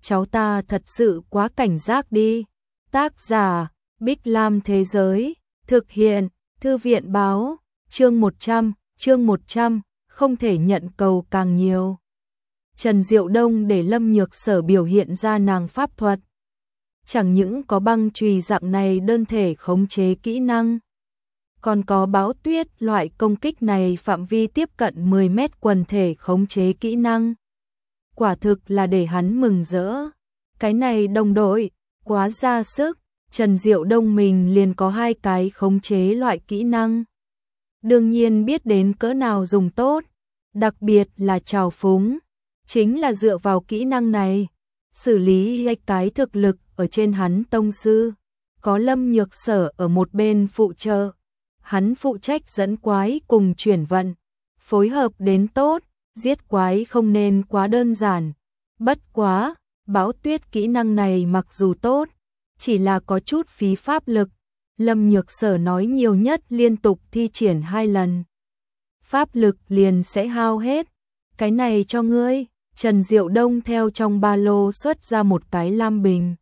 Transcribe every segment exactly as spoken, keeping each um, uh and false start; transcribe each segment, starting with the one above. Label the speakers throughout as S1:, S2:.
S1: cháu ta thật sự quá cảnh giác đi. Tác giả, Bích Lam Thế Giới, thực hiện, Thư viện Báo, chương một trăm, chương một trăm, không thể nhận cầu càng nhiều. Trần Diệu Đông để Lâm Nhược Sở biểu hiện ra nàng pháp thuật. Chẳng những có băng chùy dạng này đơn thể khống chế kỹ năng, còn có bão tuyết loại công kích này phạm vi tiếp cận mười mét quần thể khống chế kỹ năng. Quả thực là để hắn mừng rỡ. Cái này đồng đội, quá ra sức, Trần Diệu Đông mình liền có hai cái khống chế loại kỹ năng. Đương nhiên biết đến cỡ nào dùng tốt, đặc biệt là trào phúng, chính là dựa vào kỹ năng này, xử lý hai cái thực lực ở trên hắn tông sư, có Lâm Nhược Sở ở một bên phụ trợ, hắn phụ trách dẫn quái cùng chuyển vận, phối hợp đến tốt, giết quái không nên quá đơn giản. Bất quá, bão tuyết kỹ năng này mặc dù tốt, chỉ là có chút phí pháp lực, Lâm Nhược Sở nói nhiều nhất liên tục thi triển hai lần. Pháp lực liền sẽ hao hết, cái này cho ngươi. Trần Diệu Đông theo trong ba lô xuất ra một cái lam bình.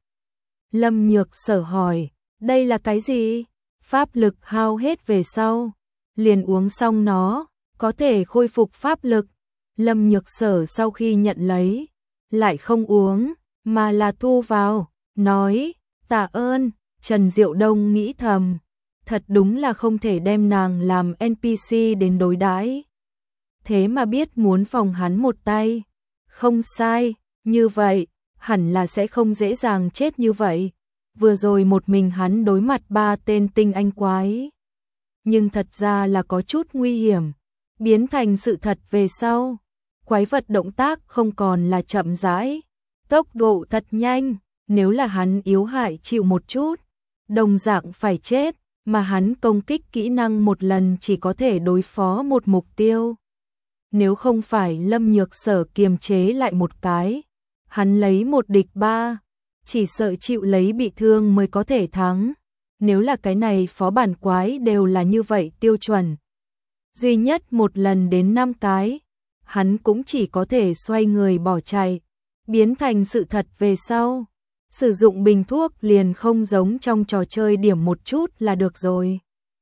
S1: Lâm Nhược Sở hỏi, đây là cái gì? Pháp lực hao hết về sau, liền uống xong nó, có thể khôi phục pháp lực. Lâm Nhược Sở sau khi nhận lấy, lại không uống, mà là thu vào, nói, tạ ơn. Trần Diệu Đông nghĩ thầm, thật đúng là không thể đem nàng làm en pê xê đến đối đãi. Thế mà biết muốn phòng hắn một tay. Không sai, như vậy, hẳn là sẽ không dễ dàng chết như vậy. Vừa rồi một mình hắn đối mặt ba tên tinh anh quái. Nhưng thật ra là có chút nguy hiểm. Biến thành sự thật về sau. Quái vật động tác không còn là chậm rãi. Tốc độ thật nhanh. Nếu là hắn yếu hại chịu một chút, đồng dạng phải chết. Mà hắn công kích kỹ năng một lần chỉ có thể đối phó một mục tiêu. Nếu không phải Lâm Nhược Sở kiềm chế lại một cái, hắn lấy một địch ba, chỉ sợ chịu lấy bị thương mới có thể thắng. Nếu là cái này phó bản quái đều là như vậy tiêu chuẩn, duy nhất một lần đến năm cái, hắn cũng chỉ có thể xoay người bỏ chạy. Biến thành sự thật về sau, sử dụng bình thuốc liền không giống trong trò chơi điểm một chút là được rồi.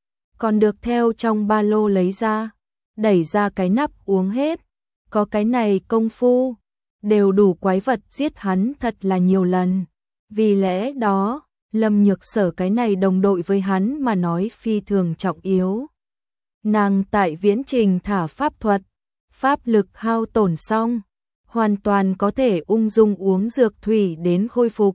S1: Còn được theo trong ba lô lấy ra, đẩy ra cái nắp uống hết. Có cái này công phu, đều đủ quái vật giết hắn thật là nhiều lần. Vì lẽ đó, Lâm Nhược Sở cái này đồng đội với hắn mà nói phi thường trọng yếu. Nàng tại viễn trình thả pháp thuật, pháp lực hao tổn xong, hoàn toàn có thể ung dung uống dược thủy đến khôi phục.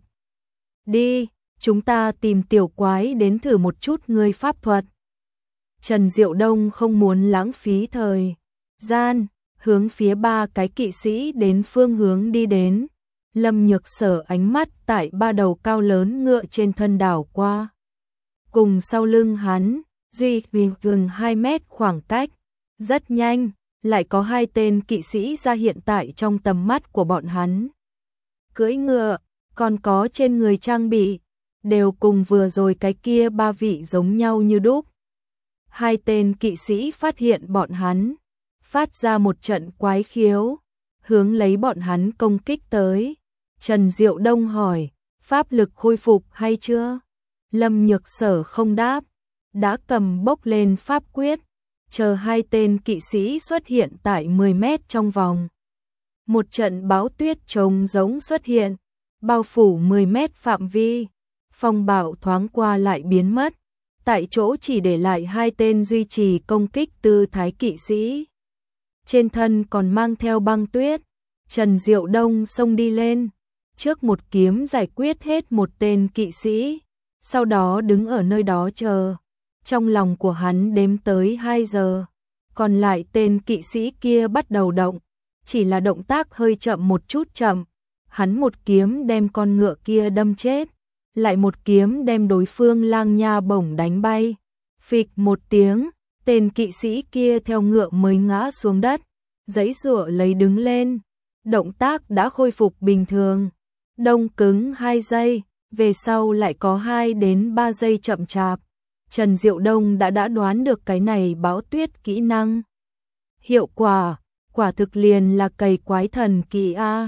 S1: Đi, chúng ta tìm tiểu quái đến thử một chút ngươi pháp thuật. Trần Diệu Đông không muốn lãng phí thời gian, hướng phía ba cái kỵ sĩ đến phương hướng đi đến. Lâm Nhược Sở ánh mắt tại ba đầu cao lớn ngựa trên thân đảo qua. Cùng sau lưng hắn, duy vì gần hai mét khoảng cách, rất nhanh, lại có hai tên kỵ sĩ ra hiện tại trong tầm mắt của bọn hắn. Cưỡi ngựa, còn có trên người trang bị, đều cùng vừa rồi cái kia ba vị giống nhau như đúc. Hai tên kỵ sĩ phát hiện bọn hắn, phát ra một trận quái khiếu, hướng lấy bọn hắn công kích tới. Trần Diệu Đông hỏi, pháp lực khôi phục hay chưa? Lâm Nhược Sở không đáp, đã cầm bốc lên pháp quyết, chờ hai tên kỵ sĩ xuất hiện tại mười mét trong vòng. Một trận bão tuyết trông giống xuất hiện, bao phủ mười mét phạm vi, phong bạo thoáng qua lại biến mất. Tại chỗ chỉ để lại hai tên duy trì công kích tư thái kỵ sĩ. Trên thân còn mang theo băng tuyết. Trần Diệu Đông xông đi lên, trước một kiếm giải quyết hết một tên kỵ sĩ, sau đó đứng ở nơi đó chờ. Trong lòng của hắn đếm tới hai giờ, còn lại tên kỵ sĩ kia bắt đầu động, chỉ là động tác hơi chậm một chút chậm. Hắn một kiếm đem con ngựa kia đâm chết, lại một kiếm đem đối phương lang nha bổng đánh bay. Phịch một tiếng, tên kỵ sĩ kia theo ngựa mới ngã xuống đất, giãy giụa lấy đứng lên. Động tác đã khôi phục bình thường. Đông cứng hai giây, về sau lại có hai đến ba giây chậm chạp. Trần Diệu Đông đã đã đoán được cái này bão tuyết kỹ năng. Hiệu quả, quả thực liền là cày quái thần kỳ a.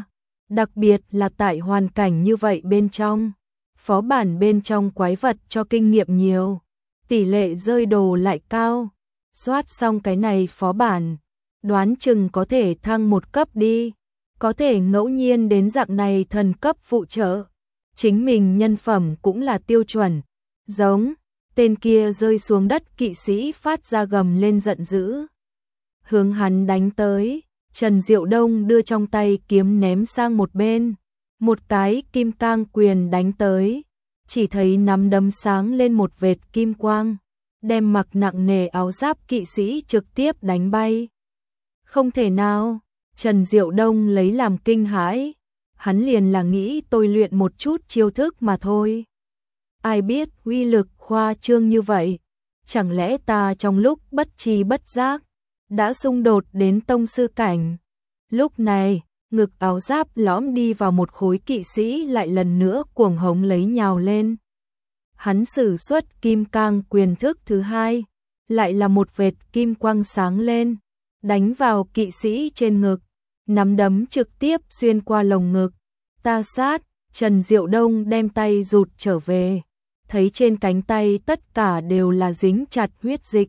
S1: Đặc biệt là tại hoàn cảnh như vậy bên trong, phó bản bên trong quái vật cho kinh nghiệm nhiều, tỷ lệ rơi đồ lại cao. Soát xong cái này phó bản, đoán chừng có thể thăng một cấp đi, có thể ngẫu nhiên đến dạng này thần cấp phụ trợ. Chính mình nhân phẩm cũng là tiêu chuẩn, giống tên kia rơi xuống đất kỵ sĩ phát ra gầm lên giận dữ, hướng hắn đánh tới. Trần Diệu Đông đưa trong tay kiếm ném sang một bên, một cái kim cang quyền đánh tới, chỉ thấy nắm đấm sáng lên một vệt kim quang, đem mặc nặng nề áo giáp kỵ sĩ trực tiếp đánh bay. Không thể nào, Trần Diệu Đông lấy làm kinh hãi, hắn liền là nghĩ tôi luyện một chút chiêu thức mà thôi. Ai biết uy lực khoa trương như vậy, chẳng lẽ ta trong lúc bất tri bất giác đã xung đột đến tông sư cảnh. Lúc này, ngực áo giáp lõm đi vào một khối kỵ sĩ lại lần nữa cuồng hống lấy nhào lên. Hắn sử xuất kim cang quyền thức thứ hai, lại là một vệt kim quang sáng lên, đánh vào kỵ sĩ trên ngực, nắm đấm trực tiếp xuyên qua lồng ngực. Ta sát, Trần Diệu Đông đem tay rụt trở về, thấy trên cánh tay tất cả đều là dính chặt huyết dịch.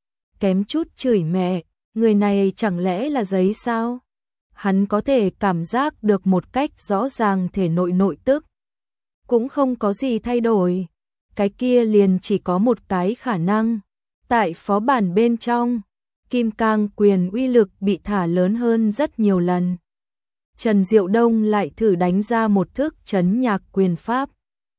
S1: Kém chút chửi mẹ, người này chẳng lẽ là giấy sao? Hắn có thể cảm giác được một cách rõ ràng thể nội nội tức. Cũng không có gì thay đổi. Cái kia liền chỉ có một cái khả năng. Tại phó bản bên trong, kim cang quyền uy lực bị thả lớn hơn rất nhiều lần. Trần Diệu Đông lại thử đánh ra một thức trấn nhạc quyền pháp.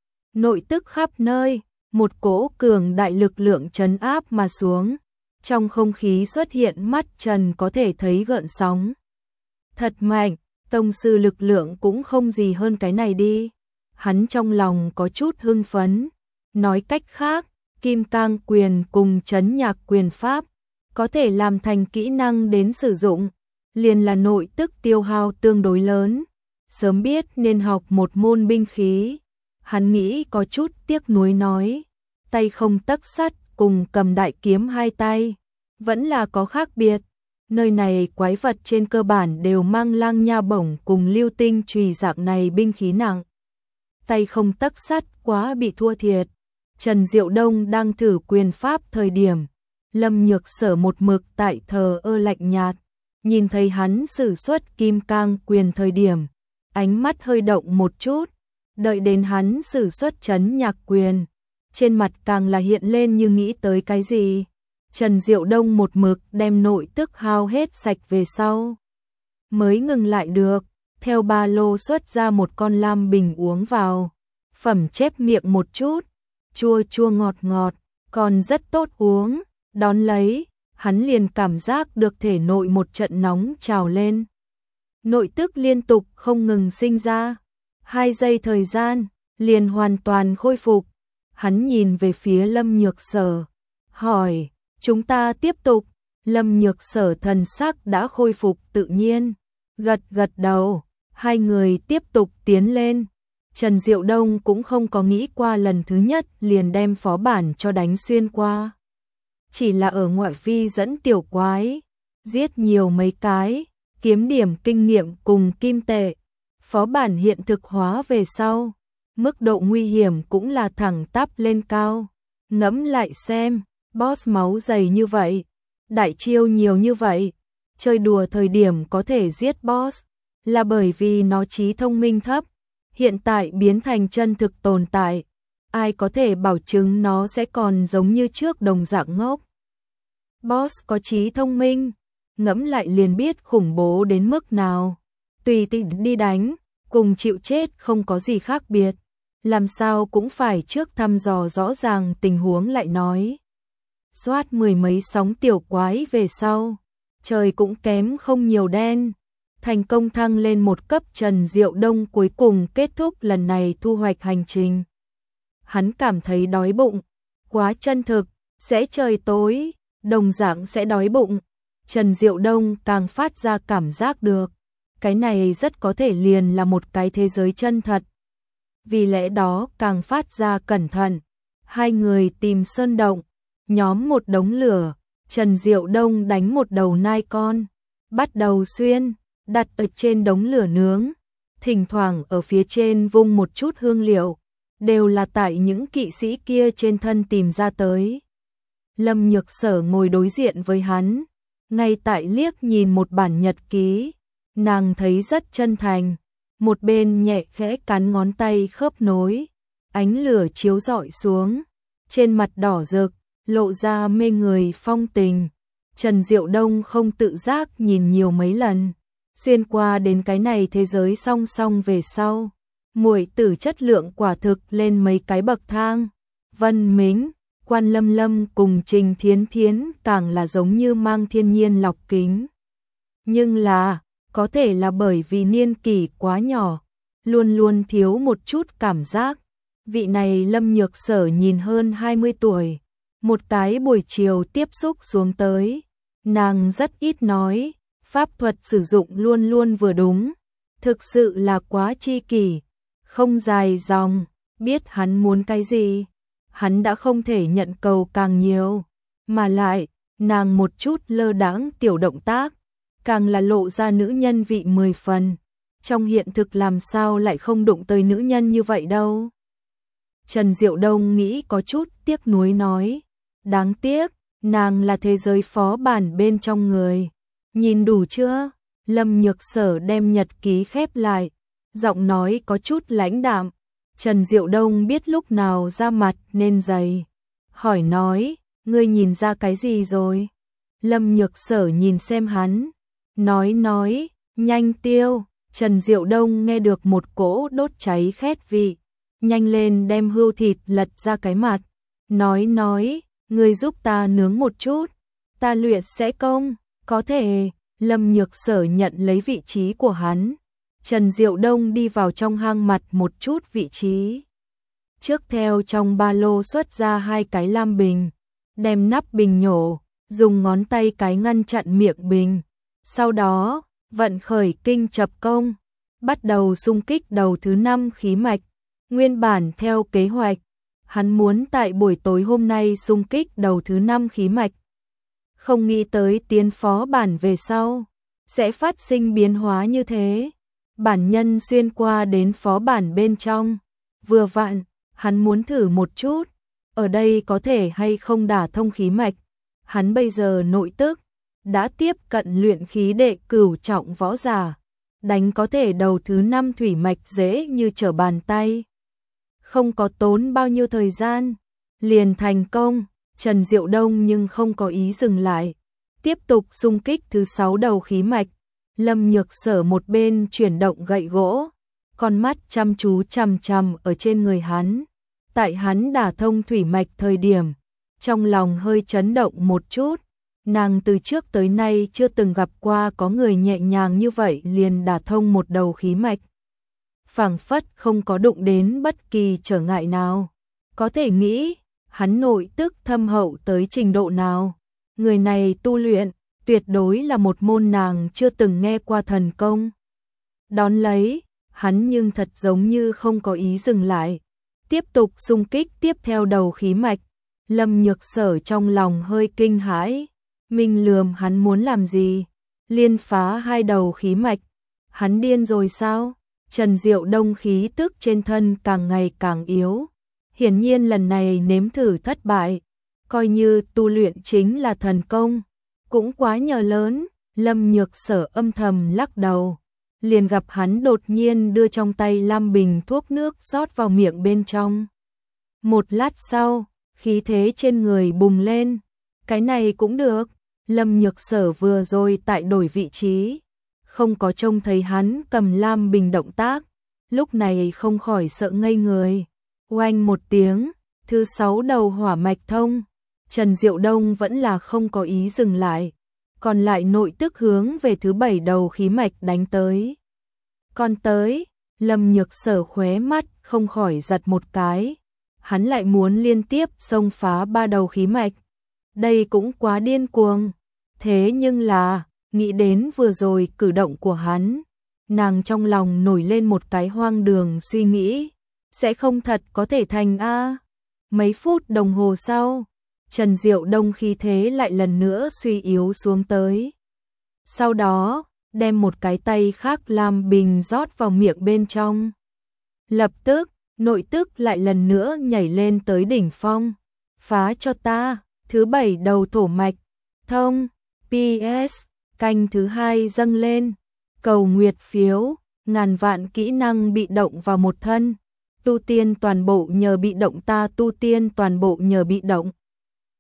S1: Nội tức khắp nơi, một cỗ cường đại lực lượng trấn áp mà xuống. Trong không khí xuất hiện mắt Trần có thể thấy gợn sóng. Thật mạnh, tông sư lực lượng cũng không gì hơn cái này đi. Hắn trong lòng có chút hưng phấn. Nói cách khác, kim cang quyền cùng trấn nhạc quyền pháp có thể làm thành kỹ năng đến sử dụng, liền là nội tức tiêu hao tương đối lớn. Sớm biết nên học một môn binh khí. Hắn nghĩ có chút tiếc nuối nói, tay không tấc sắt cùng cầm đại kiếm hai tay, vẫn là có khác biệt. Nơi này quái vật trên cơ bản đều mang lang nha bổng cùng lưu tinh chùy dạng này binh khí nặng. Tay không tấc sắt quá bị thua thiệt. Trần Diệu Đông đang thử quyền pháp thời điểm, Lâm Nhược Sở một mực tại thờ ơ lạnh nhạt, nhìn thấy hắn sử xuất kim cang quyền thời điểm, ánh mắt hơi động một chút, đợi đến hắn sử xuất trấn nhạc quyền, trên mặt càng là hiện lên như nghĩ tới cái gì. Trần Diệu Đông một mực đem nội tức hao hết sạch về sau, mới ngừng lại được, theo ba lô xuất ra một con lam bình uống vào, phẩm chép miệng một chút, chua chua ngọt ngọt, còn rất tốt uống, đón lấy, hắn liền cảm giác được thể nội một trận nóng trào lên. Nội tức liên tục không ngừng sinh ra, hai giây thời gian, liền hoàn toàn khôi phục. Hắn nhìn về phía Lâm Nhược Sở, hỏi, chúng ta tiếp tục. Lâm Nhược Sở thần sắc đã khôi phục tự nhiên, gật gật đầu, hai người tiếp tục tiến lên. Trần Diệu Đông cũng không có nghĩ qua lần thứ nhất liền đem phó bản cho đánh xuyên qua. Chỉ là ở ngoại vi dẫn tiểu quái, giết nhiều mấy cái, kiếm điểm kinh nghiệm cùng kim tệ. Phó bản hiện thực hóa về sau, mức độ nguy hiểm cũng là thẳng tắp lên cao. Ngẫm lại xem, boss máu dày như vậy, đại chiêu nhiều như vậy, chơi đùa thời điểm có thể giết boss, là bởi vì nó trí thông minh thấp, hiện tại biến thành chân thực tồn tại, ai có thể bảo chứng nó sẽ còn giống như trước đồng dạng ngốc. Boss có trí thông minh, ngẫm lại liền biết khủng bố đến mức nào, tùy tiện đi đánh, cùng chịu chết không có gì khác biệt, làm sao cũng phải trước thăm dò rõ ràng tình huống lại nói. Soát mười mấy sóng tiểu quái về sau, trời cũng kém không nhiều đen, thành công thăng lên một cấp. Trần Diệu Đông cuối cùng kết thúc lần này thu hoạch hành trình. Hắn cảm thấy đói bụng, quá chân thực, sẽ trời tối, đồng dạng sẽ đói bụng. Trần Diệu Đông càng phát ra cảm giác được, cái này rất có thể liền là một cái thế giới chân thật. Vì lẽ đó càng phát ra cẩn thận, hai người tìm sơn động, nhóm một đống lửa, Trần Diệu Đông đánh một đầu nai con, bắt đầu xuyên, đặt ở trên đống lửa nướng, thỉnh thoảng ở phía trên vung một chút hương liệu, đều là tại những kỵ sĩ kia trên thân tìm ra tới. Lâm Nhược Sở ngồi đối diện với hắn, ngay tại liếc nhìn một bản nhật ký, nàng thấy rất chân thành, một bên nhẹ khẽ cắn ngón tay khớp nối, ánh lửa chiếu rọi xuống, trên mặt đỏ rực, lộ ra mê người phong tình. Trần Diệu Đông không tự giác nhìn nhiều mấy lần, xuyên qua đến cái này thế giới song song về sau, muội tử chất lượng quả thực lên mấy cái bậc thang. Vân Mính, Quan Lâm Lâm cùng Trình Thiến Thiến càng là giống như mang thiên nhiên lọc kính. Nhưng là, có thể là bởi vì niên kỷ quá nhỏ, luôn luôn thiếu một chút cảm giác. Vị này Lâm Nhược Sở nhìn hơn hai mươi tuổi, một cái buổi chiều tiếp xúc xuống tới, nàng rất ít nói, pháp thuật sử dụng luôn luôn vừa đúng, thực sự là quá chi kỷ, không dài dòng, biết hắn muốn cái gì, hắn đã không thể nhận cầu càng nhiều, mà lại, nàng một chút lơ đãng tiểu động tác, càng là lộ ra nữ nhân vị mười phần, trong hiện thực làm sao lại không đụng tới nữ nhân như vậy đâu. Trần Diệu Đông nghĩ có chút tiếc nuối nói, đáng tiếc, nàng là thế giới phó bản bên trong người. Nhìn đủ chưa? Lâm Nhược Sở đem nhật ký khép lại, giọng nói có chút lãnh đạm. Trần Diệu Đông biết lúc nào ra mặt nên dày, hỏi nói, ngươi nhìn ra cái gì rồi? Lâm Nhược Sở nhìn xem hắn, nói nói, nhanh tiêu. Trần Diệu Đông nghe được một cỗ đốt cháy khét vị, nhanh lên đem hươu thịt lật ra cái mặt, nói nói, ngươi giúp ta nướng một chút, ta luyện sẽ công, có thể. Lâm Nhược Sở nhận lấy vị trí của hắn, Trần Diệu Đông đi vào trong hang mặt một chút vị trí. Trước theo trong ba lô xuất ra hai cái lam bình, đem nắp bình nhổ, dùng ngón tay cái ngăn chặn miệng bình, sau đó, vận khởi kinh chập công, bắt đầu xung kích đầu thứ năm khí mạch. Nguyên bản theo kế hoạch, hắn muốn tại buổi tối hôm nay xung kích đầu thứ năm khí mạch. Không nghĩ tới tiến phó bản về sau, sẽ phát sinh biến hóa như thế. Bản nhân xuyên qua đến phó bản bên trong, vừa vặn, hắn muốn thử một chút, ở đây có thể hay không đả thông khí mạch. Hắn bây giờ nội tức, đã tiếp cận luyện khí đệ cửu trọng võ giả, đánh có thể đầu thứ năm thủy mạch dễ như trở bàn tay. Không có tốn bao nhiêu thời gian, liền thành công. Trần Diệu Đông nhưng không có ý dừng lại, tiếp tục xung kích thứ sáu đầu khí mạch. Lâm Nhược Sở một bên chuyển động gậy gỗ, con mắt chăm chú chằm chằm ở trên người hắn. Tại hắn đả thông thủy mạch thời điểm, trong lòng hơi chấn động một chút, nàng từ trước tới nay chưa từng gặp qua có người nhẹ nhàng như vậy liền đả thông một đầu khí mạch. Phảng phất không có đụng đến bất kỳ trở ngại nào, có thể nghĩ hắn nội tức thâm hậu tới trình độ nào. Người này tu luyện, tuyệt đối là một môn nàng chưa từng nghe qua thần công. Đón lấy, hắn nhưng thật giống như không có ý dừng lại, tiếp tục xung kích tiếp theo đầu khí mạch. Lâm Nhược Sở trong lòng hơi kinh hãi, mình lườm hắn muốn làm gì? Liên phá hai đầu khí mạch, hắn điên rồi sao? Trần Diệu Đông khí tức trên thân càng ngày càng yếu. Hiển nhiên lần này nếm thử thất bại, coi như tu luyện chính là thần công, cũng quá nhờ lớn. Lâm Nhược Sở âm thầm lắc đầu, liền gặp hắn đột nhiên đưa trong tay lam bình thuốc nước rót vào miệng bên trong. Một lát sau, khí thế trên người bùng lên, cái này cũng được. Lâm Nhược Sở vừa rồi tại đổi vị trí, không có trông thấy hắn cầm lam bình động tác, lúc này không khỏi sợ ngây người. Oanh một tiếng, thứ sáu đầu hỏa mạch thông, Trần Diệu Đông vẫn là không có ý dừng lại, còn lại nội tức hướng về thứ bảy đầu khí mạch đánh tới. Còn tới, Lâm Nhược Sở khóe mắt không khỏi giật một cái, hắn lại muốn liên tiếp xông phá ba đầu khí mạch. Đây cũng quá điên cuồng, thế nhưng là, nghĩ đến vừa rồi cử động của hắn, nàng trong lòng nổi lên một cái hoang đường suy nghĩ. Sẽ không thật có thể thành a. Mấy phút đồng hồ sau, Trần Diệu Đông khí thế lại lần nữa suy yếu xuống tới. Sau đó, đem một cái tay khác làm bình rót vào miệng bên trong. Lập tức, nội tức lại lần nữa nhảy lên tới đỉnh phong. Phá cho ta, thứ bảy đầu thổ mạch, thông, pê ét, canh thứ hai dâng lên, cầu nguyệt phiếu, ngàn vạn kỹ năng bị động vào một thân. Tu tiên toàn bộ nhờ bị động ta tu tiên toàn bộ nhờ bị động.